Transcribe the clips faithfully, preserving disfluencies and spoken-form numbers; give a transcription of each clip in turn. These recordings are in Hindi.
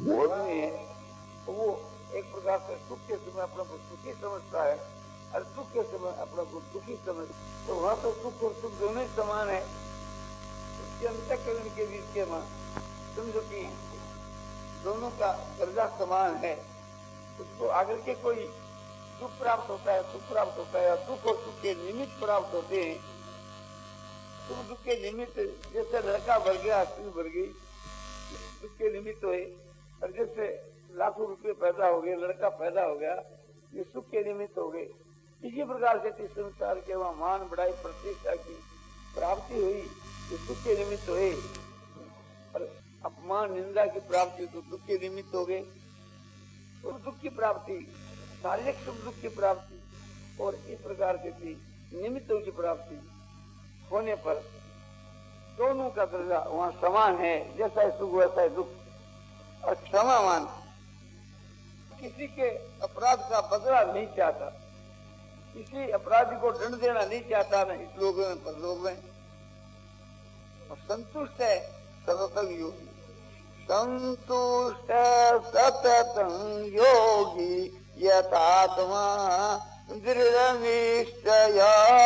आदमी है वो एक प्रकार से सुख के समय अपने को सुखी समझता है और दुख के समय अपने को दुखी समझता है। तो वहां तो सुख और सुख दोनों ही समान है। उसके अंतःकरण के बीच के वहां समझो कि दोनों का दर्जा समान है। उसको आगे के कोई सुख प्राप्त होता है, सुख प्राप्त होता है, दुख और सुख के निमित्त प्राप्त होते हैं। सुख दुख के निमित्त जैसे लड़का भर गया, स्त्री भर गई, दुख के निमित्त हुए। और जैसे लाखों रुपए पैदा हो गए, लड़का पैदा हो गया, ये सुख के निमित्त हो गए। इसी प्रकार से संसार के वहां मान बढ़ाई प्रतिष्ठा की प्राप्ति हुई, ये सुख के निमित्त हुए। और अपमान निंदा की प्राप्ति तो दुख के निमित्त हो गए। और दुख की प्राप्ति, शारीरिक सुख दुख की प्राप्ति और इस प्रकार से थी निमित्तों की प्राप्ति होने पर दोनों का दर्जा वहां समान है। जैसा है सुख वैसा है दुख। और क्षमावान किसी के अपराध का बदला नहीं चाहता, किसी अपराधी को दंड देना नहीं चाहता, न इस लोग में परलोक में। और संतुष्ट है सततं योगी, संतुष्ट सततं योगी यथात्मा दृढ़ निश्चय।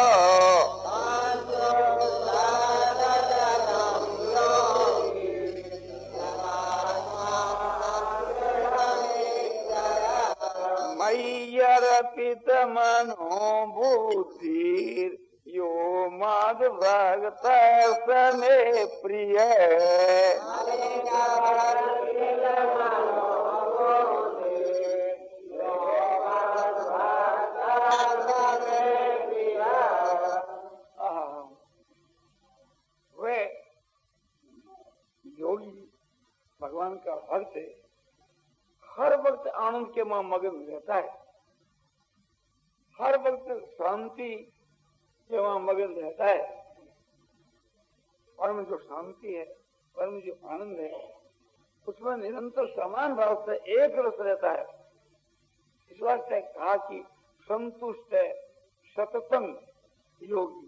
मय्यर्पित मनो बुद्धिर् यो मद भक्त स मे प्रिय। वे योगी भगवान का भक्त है, हर वक्त आनंद के मां मगन रहता है, हर वक्त शांति के वहां मगन रहता है। और में जो शांति है, और में जो आनंद है, उसमें निरंतर समान भाव से एक रस रहता है। इस वास्ते कहा कि संतुष्ट है सततं योगी।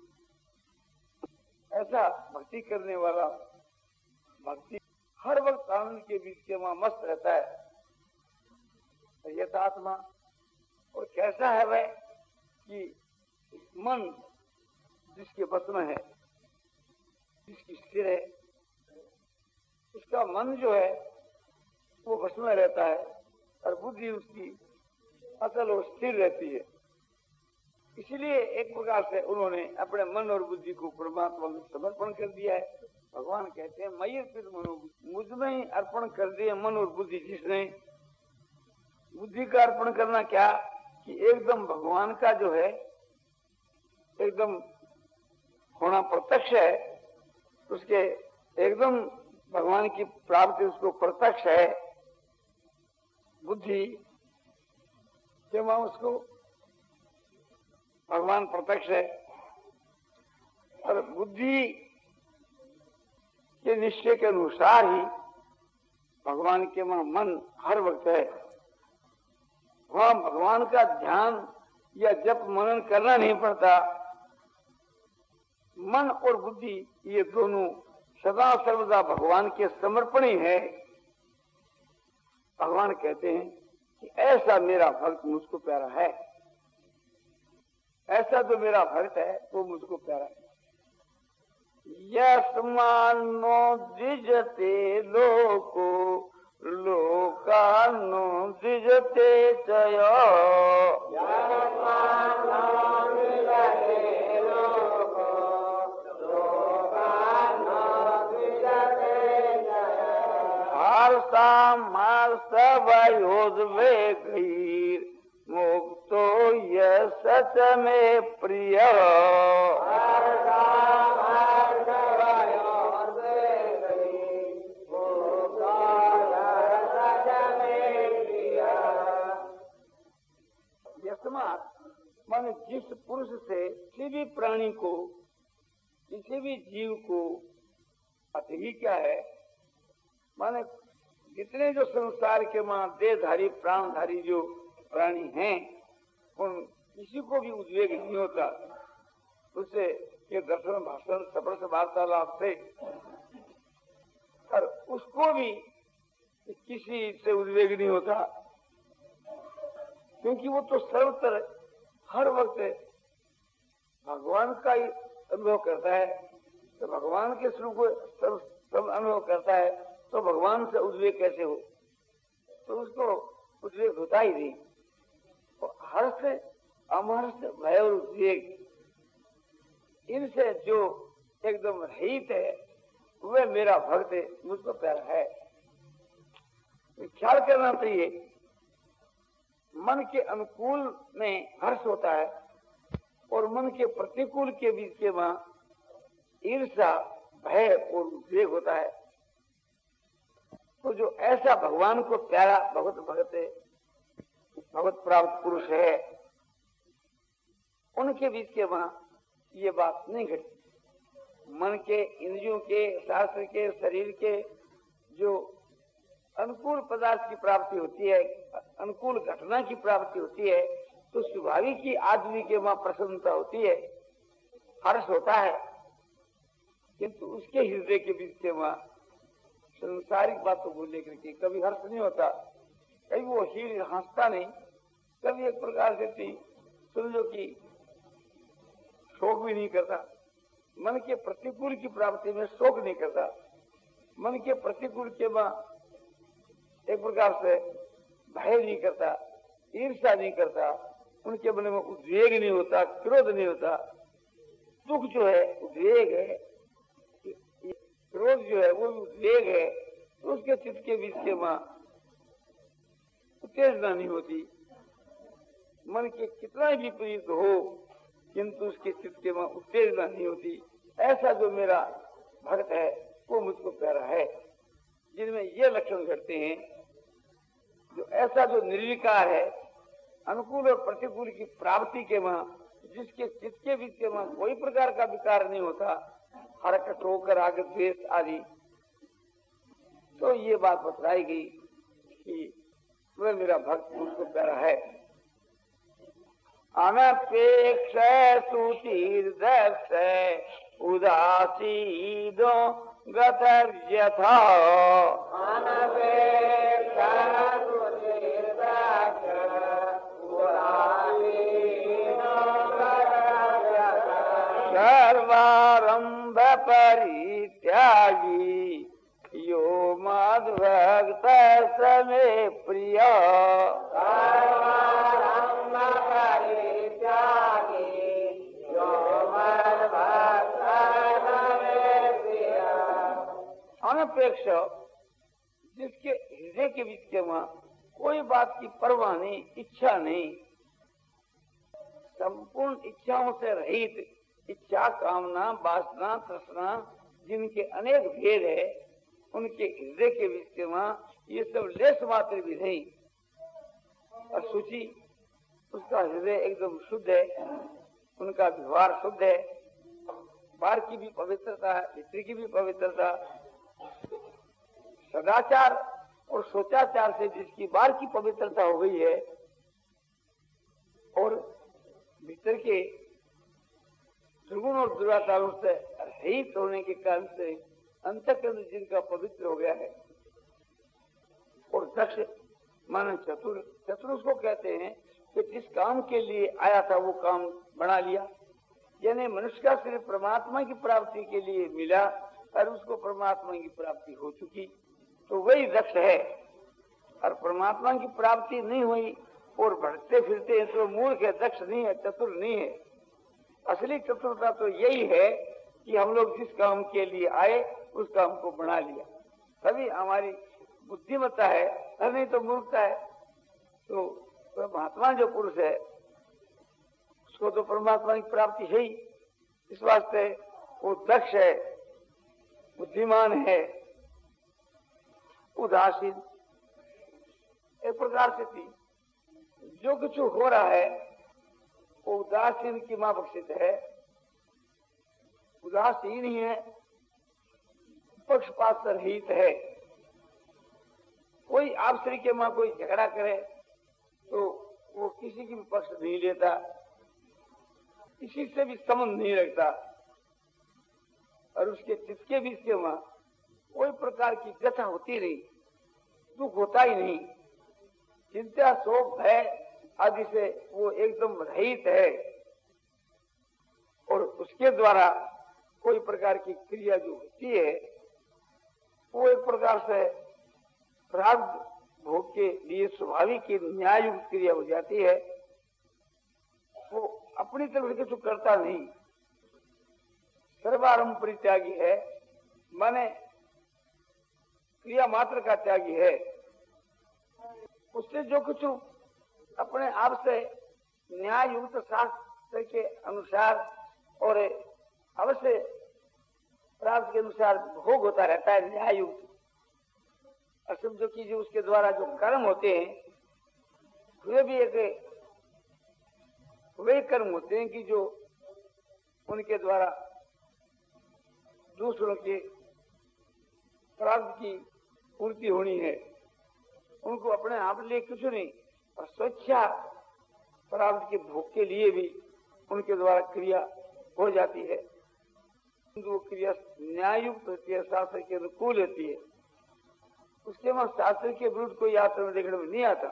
ऐसा भक्ति करने वाला भक्ति हर वक्त आनंद के बीच के वहां मस्त रहता है। यथात्मा, और कैसा है वह कि मन जिसके बस में है, जिसकी स्थिर है, उसका मन जो है वो बस में रहता है और बुद्धि उसकी असल और स्थिर रहती है। इसलिए एक प्रकार से उन्होंने अपने मन और बुद्धि को परमात्मा में समर्पण कर दिया है। भगवान कहते हैं मयि अर्पित मनो, मुझ में ही अर्पण कर दिए मन और बुद्धि। जिसने बुद्धि का अर्पण करना क्या कि एकदम भगवान का जो है एकदम होना प्रत्यक्ष है, उसके एकदम भगवान की प्राप्ति उसको प्रत्यक्ष है। बुद्धि के वहां उसको भगवान प्रत्यक्ष है और बुद्धि के निश्चय के अनुसार ही भगवान के वहां मन हर वक्त है। वहां भगवान का ध्यान या जप मनन करना नहीं पड़ता। मन और बुद्धि ये दोनों सदा सर्वदा भगवान के समर्पण ही है। भगवान कहते हैं कि ऐसा मेरा भक्त मुझको प्यारा है, ऐसा जो मेरा भक्त है वो मुझको प्यारा है। यस्मान्नो द्विजते लोको लोकान्नो द्विजते चयो। हर्षामर्षभयोद्वेगैर् मुक्तो यः सच मे प्रियः। माने जिस पुरुष से किसी भी प्राणी को, किसी भी जीव को अति क्या है, माने जितने जो संसार के मां देहधारी प्राणधारी जो प्राणी हैं, उन किसी को भी उद्वेग नहीं होता उससे ये दर्शन भाषण सफर से वार्तालाप से। और उसको भी किसी से उद्वेग नहीं होता, क्योंकि वो तो सर्वत्र हर वक्त भगवान का ही अनुभव करता है। तो भगवान के स्वरूप को सब सब अनुभव करता है, तो भगवान से उद्वेग कैसे हो? तो उसको उद्वेग होता ही नहीं। तो हर्ष, अमहर्ष, भय और उद्वेग, इनसे जो एकदम रहित है वह मेरा भक्त है, मुझको प्यारा है। ख्याल करना चाहिए, मन के अनुकूल में हर्ष होता है और मन के प्रतिकूल के बीच के वहां ईर्ष्या, भय और उद्वेग होता है। तो जो ऐसा भगवान को प्यारा भगवत भगत है, भगवत प्राप्त पुरुष है, उनके बीच के वहां ये बात नहीं घटती। मन के, इंद्रियों के, शास्त्र के, शरीर के जो अनुकूल पदार्थ की प्राप्ति होती है, अनुकूल घटना की प्राप्ति होती है, तो स्वाभाविक ही आदमी के वहां प्रसन्नता होती है, हर्ष होता है। किंतु उसके हृदय के बीच से वहां संसारिक बातों को लेकर के कभी हर्ष नहीं होता, कभी वो हीर हंसता नहीं, कभी एक प्रकार से समझो कि शोक भी नहीं करता। मन के प्रतिकूल की प्राप्ति में शोक नहीं करता, मन के प्रतिकूल के वहां एक प्रकार से भय नहीं करता, ईर्ष्या नहीं करता, उनके मन में उद्वेग नहीं होता, क्रोध नहीं होता। दुख जो है उद्वेग है, क्रोध जो है वो उद्वेग है, तो उसके चित्त के बीच के वहां उत्तेजना नहीं होती। मन के कितना भी प्रीत हो, किंतु उसके चित्त के वहां उत्तेजना नहीं होती। ऐसा जो मेरा भक्त है वो मुझको प्यारा है। जिनमें ये लक्षण घटते हैं, जो ऐसा जो निर्विकार है, अनुकूल और प्रतिकूल की प्राप्ति के वहां जिसके चित्त के बीच के वहां कोई प्रकार का विकार नहीं होता, हरकत होकर आगे द्वेष आदि, तो ये बात बतलाई गई कि वह मेरा भक्त मुझको प्यारा है। अनपेक्ष सुतीर्दक्ष उदासीनो गतर्यथा, अनपेक्ष सुतीर्दक्ष उदासीनो गतर्यथा, सर्वारंभ परित्यागी यो मद्भक्त समे प्रिय, अनपेक्ष, जिसके हृदय के बीच के वहां कोई बात की परवाह नहीं, इच्छा नहीं, संपूर्ण इच्छाओं से रहित, इच्छा, कामना, वासना, तृष्णा, जिनके अनेक भेद है, उनके हृदय के बीच के वहां ये सब लेस मात्र भी नहीं। और शुचि, उसका हृदय एकदम शुद्ध है, उनका व्यवहार शुद्ध है, बाहर की भी पवित्रता है, भीतर की भी पवित्रता, सदाचार और सोचाचार से जिसकी बाहर की पवित्रता हो गई है और भीतर के दुर्गुण और दुराचारों से रहित होने के कारण से अंतःकरण जिनका पवित्र हो गया है। और दक्ष माने चतुर, चतुर उसको कहते हैं कि जिस काम के लिए आया था वो काम बना लिया, यानी मनुष्य का सिर्फ परमात्मा की प्राप्ति के लिए मिला और उसको परमात्मा की प्राप्ति हो चुकी, तो वही दक्ष है। और परमात्मा की प्राप्ति नहीं हुई और बढ़ते फिरते हैं तो मूर्ख है, दक्ष नहीं है, चतुर नहीं है। असली चतुरता तो यही है कि हम लोग जिस काम के लिए आए उस काम को बना लिया, तभी हमारी बुद्धिमत्ता है, और नहीं तो मूर्खता है। तो परमात्मा जो पुरुष है उसको तो परमात्मा की प्राप्ति है ही, इस वास्ते वो दक्ष है, बुद्धिमान है, उदासीन। एक प्रकार से थी जो कुछ हो रहा है वो उदासीन की मां बख्शित है, उदासीन ही है, पक्षपात से रहित है। कोई आपसे के मां कोई झगड़ा करे तो वो किसी की भी पक्ष नहीं लेता, किसी से भी संबंध नहीं रखता, और उसके चित्त के बीच के वहां कोई प्रकार की व्यथा होती नहीं। दुख होता ही नहीं। चिंता शोक भय आदि से वो एकदम रहित है और उसके द्वारा कोई प्रकार की क्रिया जो होती है वो एक प्रकार से प्रारब्ध भोग के लिए स्वाभाविक की न्याय युक्त क्रिया हो जाती है। वो अपनी तरफ से कुछ करता नहीं, सर्वारंभ परित्यागी है, माने क्रिया मात्र का त्यागी है। उससे जो कुछ अपने आप से न्याय युक्त शास्त्र के अनुसार और अवश्य प्राप्त के अनुसार भोग होता रहता है न्याय युक्त। और समझो कि जो उसके द्वारा जो कर्म होते हैं वे भी एक वे कर्म होते हैं कि जो उनके द्वारा दूसरों के प्राप्त की पूर्ति होनी है। उनको अपने आप लिए कुछ नहीं और स्वेच्छा प्राप्त के भोग के लिए भी उनके द्वारा क्रिया हो जाती है। वो क्रिया न्यायुक्त होती है, शास्त्र के अनुकूल होती है। उसके वहां शास्त्र के विरुद्ध कोई आचरण देखने में नहीं आता।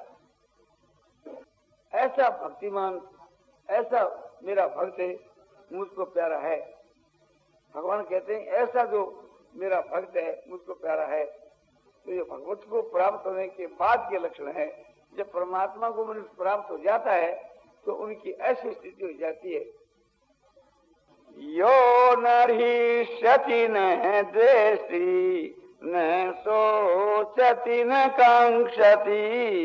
ऐसा भक्तिमान, ऐसा मेरा भक्त है, मुझको प्यारा है। भगवान कहते हैं ऐसा जो मेरा भक्त है मुझको प्यारा है। तो ये भगवत को प्राप्त होने के बाद के लक्षण है। जब परमात्मा को मनुष्य प्राप्त हो जाता है तो उनकी ऐसी स्थिति हो जाती है, यो नरिष्यति न द्वेष्टि न शोचति न कांक्षति।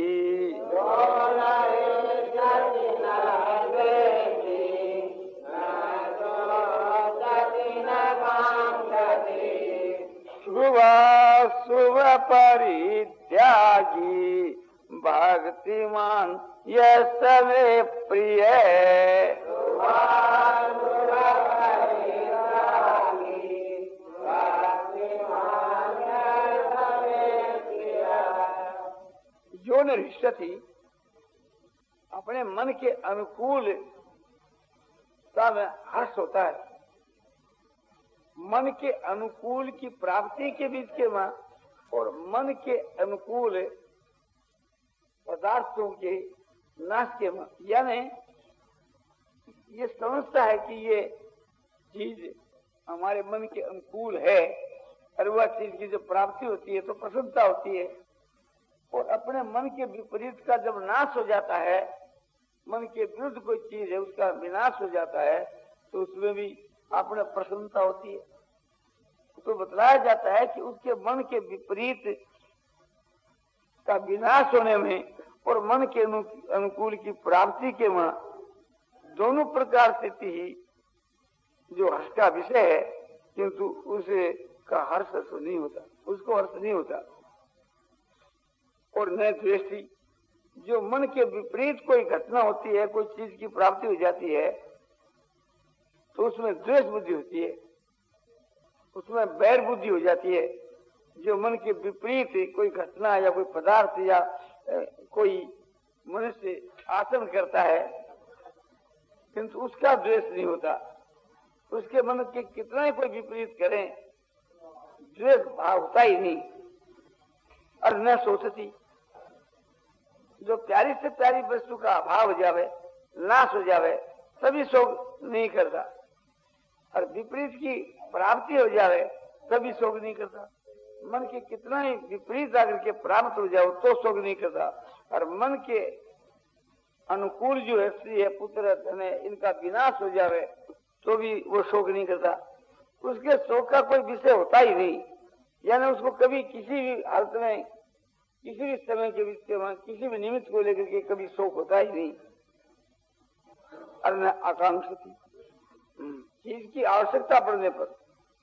शुभ परित्यागी भक्तिमान यह सवे प्रिय। जो निष्ठति अपने मन के अनुकूल में हर्ष होता है। मन के अनुकूल की प्राप्ति के बीच के मां और मन के अनुकूल पदार्थों के नाश के मां, यानी ये समझता है कि ये चीज हमारे मन के अनुकूल है और वह चीज की जो प्राप्ति होती है तो प्रसन्नता होती है। और अपने मन के विपरीत का जब नाश हो जाता है, मन के विरुद्ध कोई चीज है उसका विनाश हो जाता है तो उसमें भी अपने प्रसन्नता होती है। तो बतलाया जाता है कि उसके मन के विपरीत का विनाश होने में और मन के अनुकूल की प्राप्ति के वहां दोनों प्रकार से ही जो हर्ष का विषय है, किंतु उसे का हर्ष नहीं होता, उसको हर्ष नहीं होता। और न द्वेष्टि, जो मन के विपरीत कोई घटना होती है, कोई चीज की प्राप्ति हो जाती है तो उसमें द्वेष बुद्धि होती है, उसमें बैर बुद्धि हो जाती है। जो मन के विपरीत कोई घटना या कोई पदार्थ या कोई मनुष्य आचरण करता है किंतु उसका द्वेष नहीं होता। उसके मन के कितना ही कोई विपरीत करें द्वेष भाव होता ही नहीं। और न सोचती, जो प्यारी से प्यारी वस्तु का अभाव हो जावे, नाश हो जावे, तभी शोक नहीं करता। और विपरीत की प्राप्ति हो जावे तभी शोक नहीं करता। मन के कितना ही विपरीत आकर के प्राप्त हो जाओ तो शोक नहीं करता। और मन के अनुकूल जो है, स्त्री है, पुत्र धन है, इनका विनाश हो जावे तो भी वो शोक नहीं करता। उसके शोक का कोई विषय होता ही नहीं, यानी उसको कभी किसी भी हालत में, किसी भी समय के बीच में, किसी भी निमित्त को लेकर के कभी शोक होता ही नहीं। और न आकांक्षा थी, चीज की आवश्यकता पड़ने पर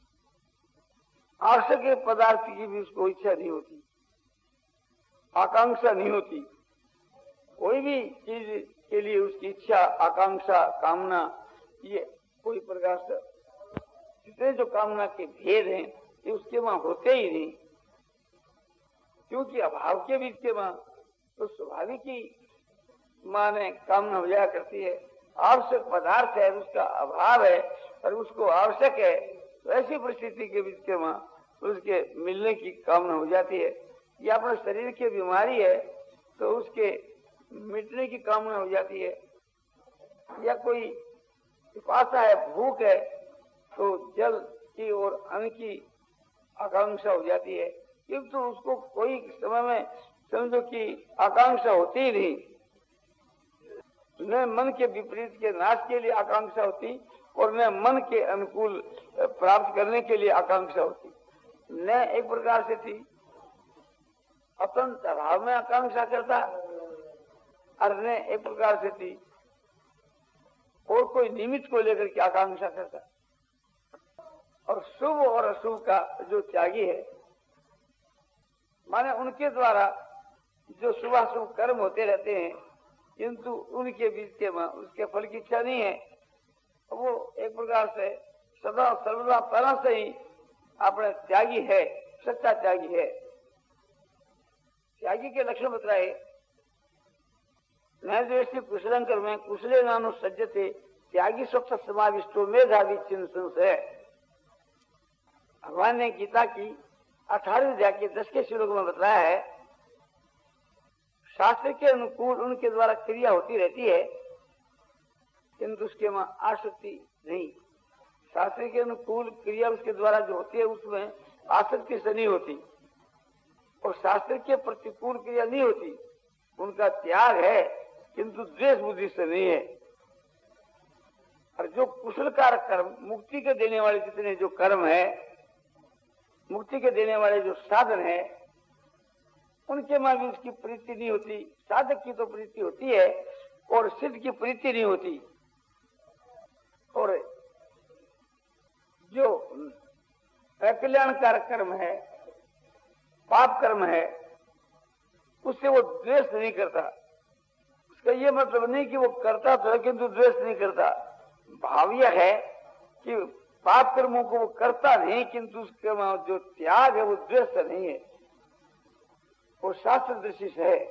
आवश्यक पदार्थ की भी उसको इच्छा नहीं होती, आकांक्षा नहीं होती। कोई भी चीज के लिए उसकी इच्छा, आकांक्षा, कामना, ये कोई प्रकार से जितने जो कामना के भेद हैं ये उसके वहां होते ही नहीं। क्योंकि अभाव के बीच के वहां तो स्वाभाविक ही माने कामना हो जाया करती है। आवश्यक पदार्थ है, उसका अभाव है और उसको आवश्यक है, तो ऐसी परिस्थिति के बीच के वहां उसके मिलने की कामना हो जाती है। या अपने शरीर की बीमारी है तो उसके मिटने की कामना हो जाती है, या कोई पिपासा है, भूख है, तो जल की और अन्न की आकांक्षा हो जाती है। किंतु तो उसको कोई समय में समझो कि आकांक्षा होती ही नहीं, न मन के विपरीत के नाश के लिए आकांक्षा होती और न मन के अनुकूल प्राप्त करने के लिए आकांक्षा होती। न एक प्रकार से थी अपन स्वभाव में आकांक्षा करता और न एक प्रकार से थी और कोई निमित्त को लेकर के आकांक्षा करता। और शुभ और अशुभ का जो त्यागी है, माने उनके द्वारा जो शुभाशुभ कर्म होते रहते हैं, किंतु उनके बीच के उसके फल की इच्छा नहीं है, वो एक प्रकार से सदा सर्वदा पहला से ही अपने त्यागी है, सच्चा त्यागी है। त्यागी के लक्षण बताए, नैद्वेष्टि कुशलंकर में कुशले नानु सज्जते त्यागी स्वप्न समाविष्टो मेधावी चिंतन से। भगवान ने गीता की अठारहवीं अध्याय के दस के श्लोक में बताया है, शास्त्र के अनुकूल उनके द्वारा क्रिया होती रहती है, किंतु उसके में आसक्ति नहीं। शास्त्र के अनुकूल क्रिया उसके द्वारा जो होती है उसमें आसक्ति से नहीं होती, और शास्त्र के प्रतिकूल क्रिया नहीं होती, उनका त्याग है, किंतु द्वेष बुद्धि से नहीं है। और जो कुशल कारक कर्म, मुक्ति के देने वाले जितने जो कर्म है, मुक्ति के देने वाले जो साधन है, उनके में भी उसकी प्रीति नहीं होती। साधक की तो प्रीति होती है और सिद्ध की प्रीति नहीं होती। और जो अकल्याणकारक कर्म है, पाप कर्म है, उससे वो द्वेष नहीं करता। उसका ये मतलब नहीं कि वो करता था किंतु द्वेष नहीं करता। भाव यह है कि पाप कर्मों को वो करता नहीं, किंतु उसके जो त्याग है वो द्वेष से नहीं है, वो शास्त्र दृष्टि से है,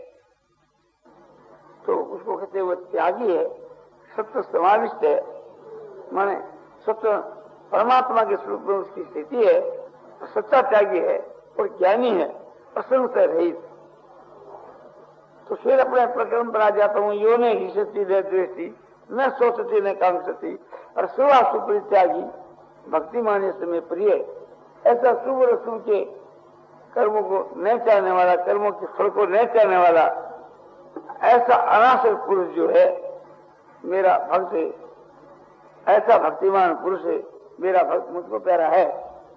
तो उसको कहते हैं वो त्यागी है, सत्य समाविष्ट है, माने सत्य परमात्मा के स्वरूप में उसकी स्थिति है, सच्चा त्यागी है और ज्ञानी है, असंग से रहित। तो फिर अपने प्रकरण पर आ जाता हूँ, यो ने हिसती न द्वेषती न सोचती न कांक्षती और सुवा सुपरित्यागी भक्ति माने समय प्रिय। ऐसा शुभ और अशुभ के कर्मों को न चाहने वाला, कर्मों के फल को न चाहने वाला, ऐसा अनासर पुरुष जो है मेरा भक्त है, ऐसा भक्तिमान पुरुष है, मेरा भक्त मुझको प्यारा है।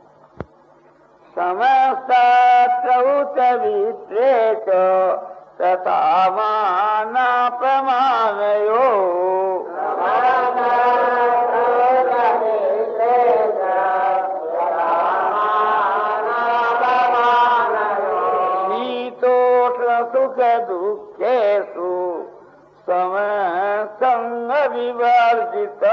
समस्त तथा माना प्रमाणयो सुख दुखेशु समय संग विवर्जित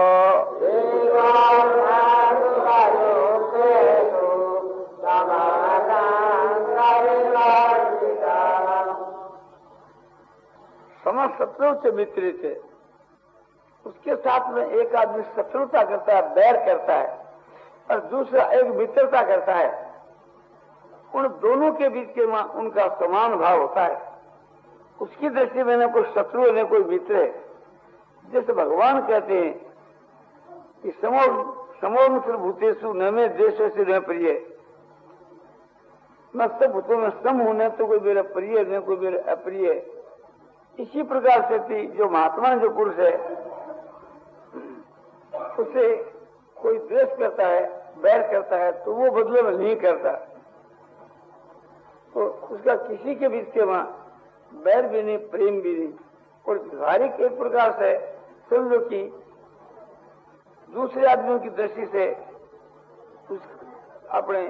समस्त शत्रु से मित्र थे। उसके साथ में एक आदमी शत्रुता करता है, बैर करता है, और दूसरा एक मित्रता करता है। उन दोनों के बीच के में उनका समान भाव होता है। उसकी दृष्टि में न कोई शत्रु है न कोई मित्र है। जैसे भगवान कहते हैं कि समो समोमित्र भूतेषु न में द्वेषो से न प्रिय, मैं सब भूतों में सम हूं, न तो कोई मेरा प्रिय न कोई मेरा अप्रिय। इसी प्रकार से थी जो महात्मा जो पुरुष है, उसे कोई द्वेष करता है, बैर करता है, तो वो बदले में नहीं करता, तो उसका किसी के बीच के वहां बैर भी नहीं, प्रेम भी नहीं। और व्यवहारिक एक प्रकार से समझो कि दूसरे आदमियों की दृष्टि से उस अपने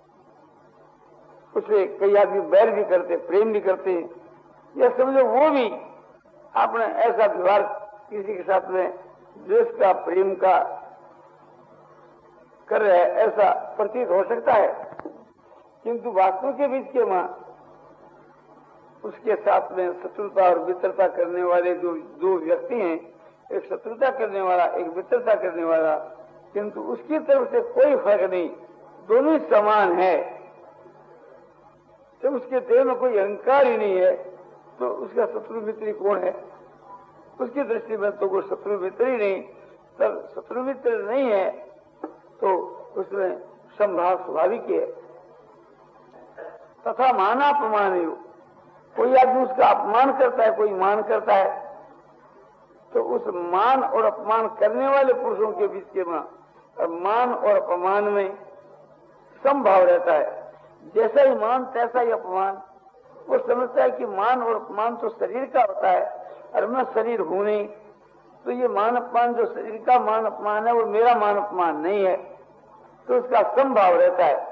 उसे कई आदमी बैर भी करते, प्रेम भी करते हैं, या समझो वो भी अपने ऐसा व्यवहार किसी के साथ में द्वेष का, प्रेम का कर रहे, ऐसा प्रतीत हो सकता है। किंतु वास्तव के बीच के मां उसके साथ में शत्रुता और मित्रता करने वाले जो दो व्यक्ति हैं, एक शत्रुता करने वाला, एक मित्रता करने वाला, किंतु उसकी तरफ से कोई फर्क नहीं, दोनों समान है। जब उसके देह में कोई अहंकार ही नहीं है तो उसका शत्रु मित्र कौन है? उसकी दृष्टि में तो कोई शत्रु मित्र ही नहीं। तब शत्रु मित्र नहीं है तो उसमें संभाव स्वाभाविक है। तथा मानापमान ही, कोई आदमी उसका अपमान करता है, कोई मान करता है, तो उस मान और अपमान करने वाले पुरुषों के बीच के में और मान और अपमान में समभाव रहता है। जैसा ही मान तैसा ही अपमान। वो समझता है कि मान और अपमान तो शरीर का होता है और मैं शरीर हूं नहीं, तो ये मान अपमान जो शरीर का मान अपमान है वो मेरा मान अपमान नहीं है, तो उसका समभाव रहता है।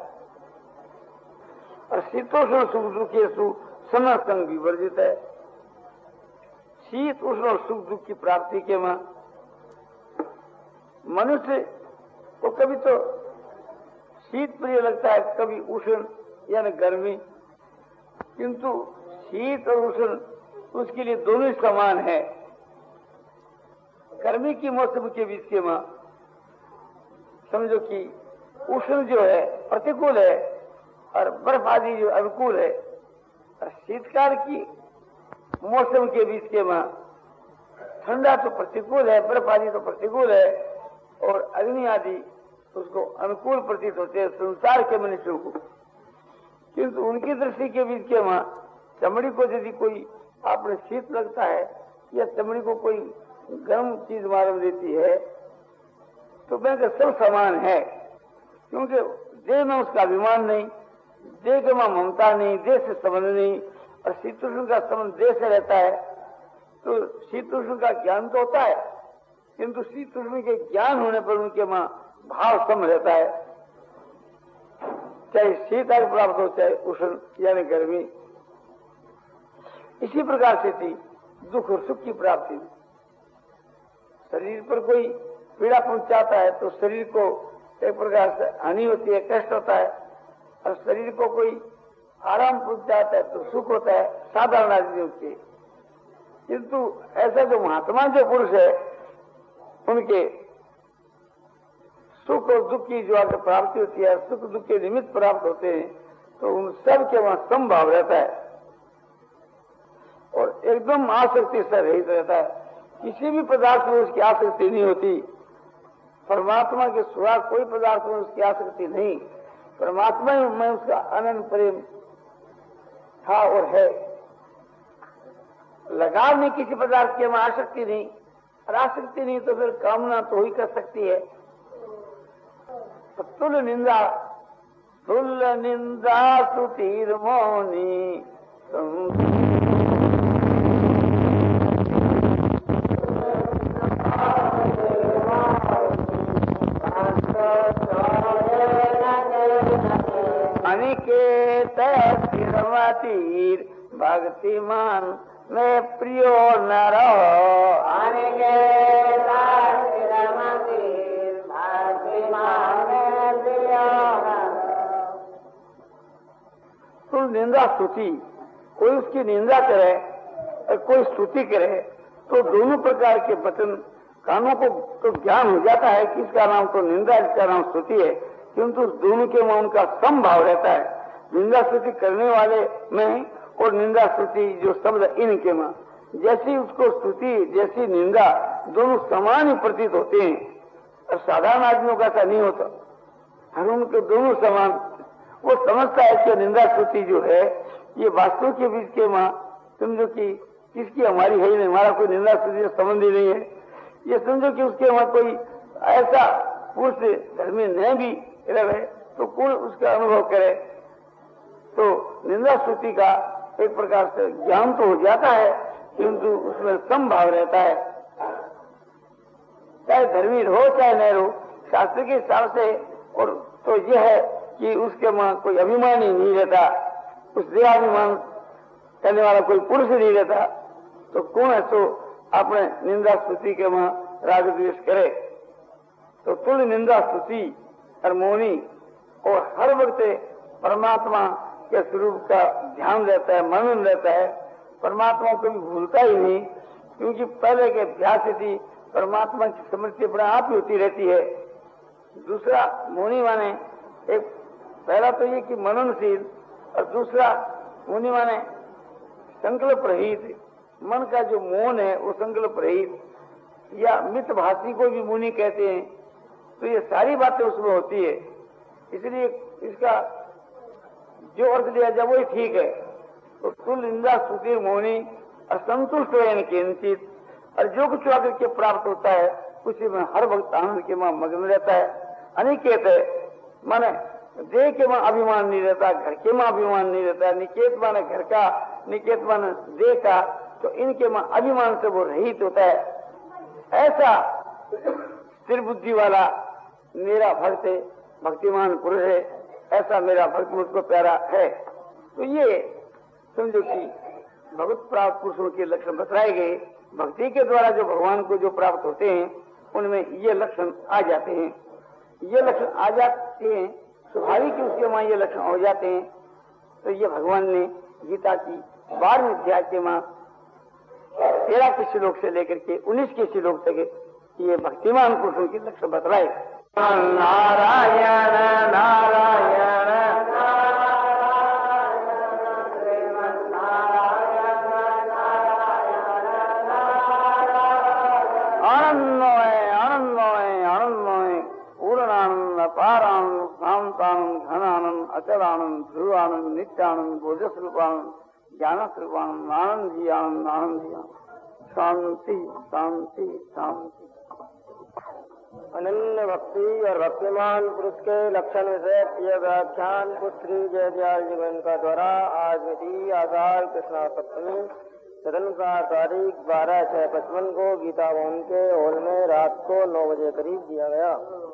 और शीतोष्ण सुख दुखेशु समसंग भी वर्जित है। शीत उष्ण और सुख दुख की प्राप्ति के में मनुष्य को कभी तो शीत प्रिय लगता है, कभी उष्ण यानी गर्मी, किंतु शीत और उष्ण उसके लिए दोनों समान है। गर्मी की मौसम के बीच के में समझो कि उष्ण जो है प्रतिकूल है और बर्फ आदि जो अनुकूल है, और शीतकाल की मौसम के बीच के में ठंडा तो प्रतिकूल है, बर्फ आदि तो प्रतिकूल है और अग्नि आदि उसको अनुकूल प्रतीत होते हैं संसार के मनुष्यों को। किंतु उनकी दृष्टि के बीच के में चमड़ी को यदि कोई आपने शीत लगता है या चमड़ी को कोई गर्म चीज मालूम देती है तो मैं सब समान है, क्योंकि देह में उसका अभिमान नहीं, देह के में ममता नहीं, देह से संबंध नहीं, और शीतोष्ण का संबंध देह से रहता है। तो शीतोष्ण का ज्ञान तो होता है, किंतु शीतोष्ण के ज्ञान होने पर उनके में भाव सम रहता है, चाहे शीत आदि प्राप्त हो चाहे उष्ण यानी गर्मी। इसी प्रकार से थी दुख और सुख की प्राप्ति। शरीर पर कोई पीड़ा पहुंचाता है तो शरीर को एक प्रकार से हानि होती है, कष्ट होता है, और शरीर को कोई आराम पहुंचाता है तो सुख होता है साधारण आदमियों के। किंतु ऐसा जो महात्मा जो पुरुष है उनके सुख और दुख की जो आगे प्राप्ति होती है, सुख दुख के निमित्त प्राप्त होते हैं, तो उन सब के वहां समभाव रहता है और एकदम आसक्ति से रहित रहता है। किसी भी पदार्थ में उसकी आसक्ति नहीं होती। परमात्मा के सिवा कोई पदार्थ में उसकी आसक्ति नहीं, परमात्मा में उसका अनंत प्रेम था और है। लगाव नहीं किसी पदार्थ की में आसक्ति नहीं, और आसक्ति नहीं तो फिर कामना तो ही कर सकती है। तो तुल निंदा तुल निंदा सुतीर मौनी अनिकेत तीर भक्तिमान में प्रियो न रहो। अनिकेत भक्तिमान में प्रियो न रहो। तुम निंदा स्तुति, कोई उसकी निंदा करे और कोई स्तुति करे तो दोनों प्रकार के वचन कानों को तो ज्ञान हो जाता है कि इसका नाम तो निंदा, इसका नाम स्तुति है, किंतु दोनों के में उनका समभाव रहता है। निंदा स्तुति करने वाले में और निंदा स्तुति जो शब्द इनके में, जैसी उसको स्तुति जैसी निंदा दोनों समान ही प्रतीत होते हैं, और साधारण आदमियों का ऐसा नहीं होता। हर उनके दोनों समान। वो समझता है कि निंदा स्तुति जो है ये वास्तव के बीच के मां समझो कि किसकी हमारी है ही नहीं, हमारा कोई निंदा स्तुति से संबंध ही नहीं है। ये समझो कि उसके वहां कोई ऐसा पुरुष घर में न भी रहे तो कौन उसका अनुभव करे। तो निंदा स्तुति का एक प्रकार से ज्ञान तो हो जाता है, किंतु उसमें समभाव रहता है। चाहे धर्मी हो चाहे न हो, शास्त्र के हिसाब से। और तो यह है कि उसके वहां कोई अभिमान ही नहीं रहता, उस देहाभिमान करने वाला कोई पुरुष नहीं रहता, तो कौन है तो अपने निंदा स्तुति के वहां राग द्वेष करे। तो तुल निंदा स्तुति और मौनी, और हर वक्त परमात्मा के स्वरूप का ध्यान रहता है, मनन रहता है, परमात्मा को भी भूलता ही नहीं, क्योंकि पहले के अभ्यास थी परमात्मा की स्मृति अपने आप ही होती रहती है। दूसरा मौनी माने एक पहला तो ये कि मननशील, और दूसरा मुनि माने संकल्प रहित, मन का जो मौन है वो संकल्प रहित, या मितभाषी को भी मुनि कहते हैं। तो ये सारी बातें उसमें होती है, इसलिए इसका जो अर्थ लिया जाए वही ठीक है। तो तुल इंद्रा स्तुति मौनी असंतुष्ट है किंचित, और जो कुछ आकर के प्राप्त होता है उसी में हर वक्त आनंद के मां मग्न रहता है। अनिकेत है माने देह के मां अभिमान नहीं रहता, घर के मां अभिमान नहीं रहता। निकेत माने घर का, निकेत माने देह का, तो इनके मां अभिमान से वो रहित होता है। ऐसा स्थिर बुद्धि वाला मेरा भक्त है, भक्तिमान पुरुष है, ऐसा मेरा भक्त मुझको प्यारा है। तो ये समझो कि भगवत प्राप्त पुरुषों के लक्षण बताए गए। भक्ति के द्वारा जो भगवान को जो प्राप्त होते हैं उनमें ये लक्षण आ जाते हैं, ये लक्षण आ जाते हैं, स्वाभाविक ही उसके वहां ये लक्षण हो जाते हैं। तो ये भगवान ने गीता की बारहवीं अध्याय के मां तेरह के श्लोक से लेकर के उन्नीस के श्लोक तक ये भक्तिमान पुरुषों के लक्षण बतलाए। नारायण नारायण आनंदमय आनंदमय आनंदमय पूर्णानंद पारानंद शांतानंद घनानंद अचलानंद ध्रुवानंद नित्यानंद बोधस्वरूपानंद ज्ञान स्वरूपानंद आनंदी आनंद आनंदी शांति शांति शांति। अनन्य भक्ति और भक्तिमान पुरुष के लक्षण विषय यह व्याख्यान पुत्री जय दयाल जीवन का द्वारा आज मिति आषाढ़ कृष्णा सप्तमी सदन का तारीख बारह छह पचपन को गीता भवन के हॉल में रात को नौ बजे करीब दिया गया।